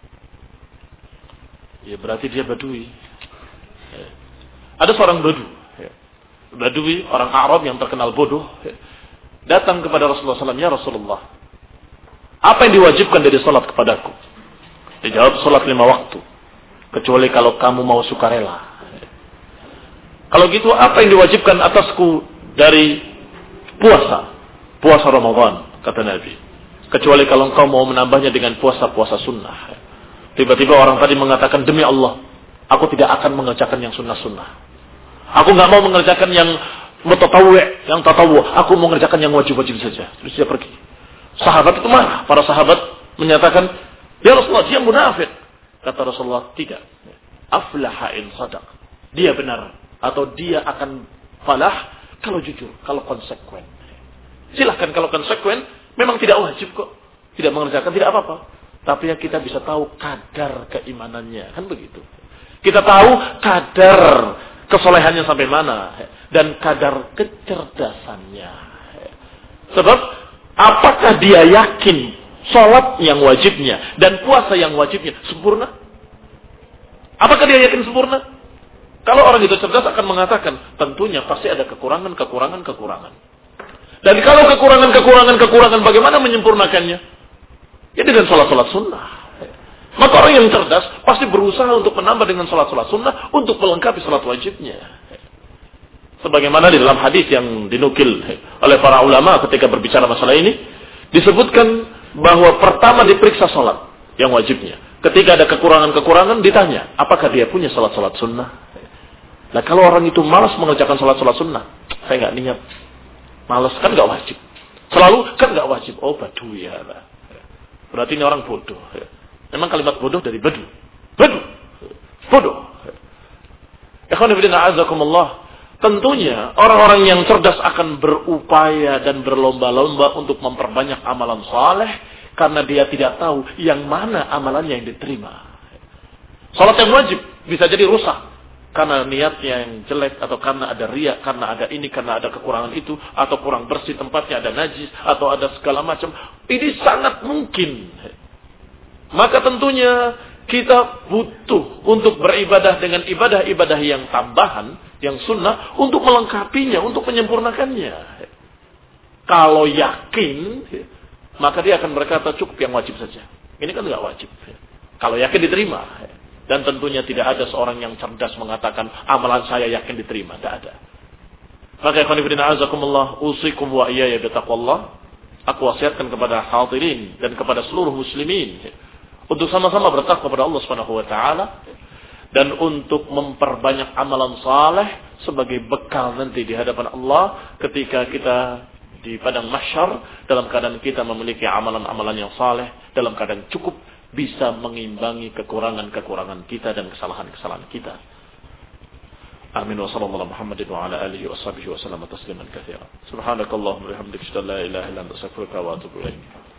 Ya berarti dia badui. Ya. Ada seorang badu, ya. Badui, orang Arab yang terkenal bodoh, ya. Datang kepada Rasulullah sallallahu alaihi wasallam, ya Rasulullah, apa yang diwajibkan dari salat kepadaku? Dia jawab, salat lima waktu, kecuali kalau kamu mau sukarela. Kalau gitu, apa yang diwajibkan atasku dari puasa? Puasa Ramadan, kata Nabi. Kecuali kalau engkau mau menambahnya dengan puasa-puasa sunnah. Tiba-tiba orang tadi mengatakan, demi Allah, aku tidak akan mengerjakan yang sunnah-sunnah. Aku nggak mau mengerjakan yang mutatawwi', yang tatawu'. Aku mau mengerjakan yang wajib-wajib saja. Terus dia pergi. Sahabat itu marah. Para sahabat menyatakan, ya Rasulullah, dia munafik. Kata Rasulullah, tidak. Aflaha in sadaq. Dia benar. Atau dia akan falah kalau jujur, kalau konsekuen. Silahkan kalau konsekuen, memang tidak wajib kok. Tidak mengerjakan, tidak apa-apa. Tapi yang kita bisa tahu kadar keimanannya. Kan begitu. Kita tahu kadar kesolehannya sampai mana. Dan kadar kecerdasannya. Sebab, apakah dia yakin sholat yang wajibnya dan puasa yang wajibnya sempurna? Apakah dia yakin sempurna? Kalau orang itu cerdas akan mengatakan, tentunya pasti ada kekurangan, kekurangan, kekurangan. Dan kalau kekurangan, kekurangan, kekurangan, bagaimana menyempurnakannya? Ya dengan sholat-sholat sunnah. Maka orang yang cerdas pasti berusaha untuk menambah dengan sholat-sholat sunnah untuk melengkapi sholat wajibnya. Sebagaimana di dalam hadis yang dinukil oleh para ulama ketika berbicara masalah ini, disebutkan bahwa pertama diperiksa sholat yang wajibnya. Ketika ada kekurangan-kekurangan ditanya, apakah dia punya sholat-sholat sunnah? Nah kalau orang itu malas mengerjakan sholat-sholat sunnah, saya nggak niat, malas kan nggak wajib, selalu kan nggak wajib. Oh badu ya, berarti ini orang bodoh. Memang kalimat bodoh dari badu, badu, bodoh. Ikhwan fillah azakumullah. Tentunya orang-orang yang cerdas akan berupaya dan berlomba-lomba untuk memperbanyak amalan saleh karena dia tidak tahu yang mana amalannya yang diterima. Salat yang wajib bisa jadi rusak karena niatnya yang jelek, atau karena ada riya, karena ada ini, karena ada kekurangan itu, atau kurang bersih tempatnya, ada najis, atau ada segala macam. Ini sangat mungkin. Maka tentunya kita butuh untuk beribadah dengan ibadah-ibadah yang tambahan, yang sunnah, untuk melengkapinya, untuk menyempurnakannya. Kalau yakin, maka dia akan berkata cukup yang wajib saja. Ini kan tidak wajib. Kalau yakin diterima. Dan tentunya tidak ada seorang yang cerdas mengatakan amalan saya yakin diterima. Tidak ada. Maka ikhwan fillah azakumullah, usikum wa iyaya bitaqwallah. Aku wasiatkan kepada hadirin dan kepada seluruh muslimin untuk sama-sama bertakwa kepada Allah Subhanahu wa taala dan untuk memperbanyak amalan saleh sebagai bekal nanti di hadapan Allah ketika kita di padang mahsyar dalam keadaan kita memiliki amalan-amalan yang saleh, dalam keadaan cukup bisa mengimbangi kekurangan-kekurangan kita dan kesalahan-kesalahan kita. Amin wa sallallahu ala Muhammadin wa ala alihi wa sahbihi wa sallam tasliman katsiran. Subhanakallahumma wa bihamdika, asyhadu an la ilaha illa anta, astaghfiruka wa atubu ilaik.